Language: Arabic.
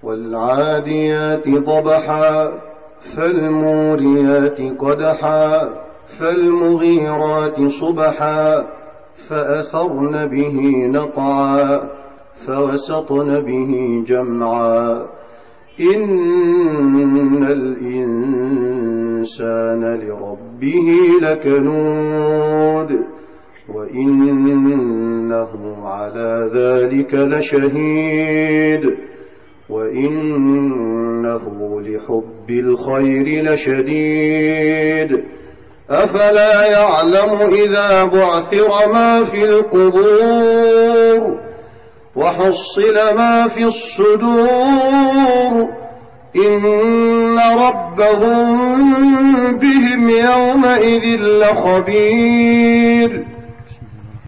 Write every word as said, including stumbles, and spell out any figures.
والعاديات ضبحا فالموريات قدحا فالمغيرات صبحا فأثرن به نقعا فوسطن به جمعا إن الإنسان لربه لكنود وإنه على ذلك لشهيد وإنه لحب الخير لشديد أفلا يعلم إذا بعثر ما في القبور وحصل ما في الصدور إن ربهم بهم يومئذ لخبير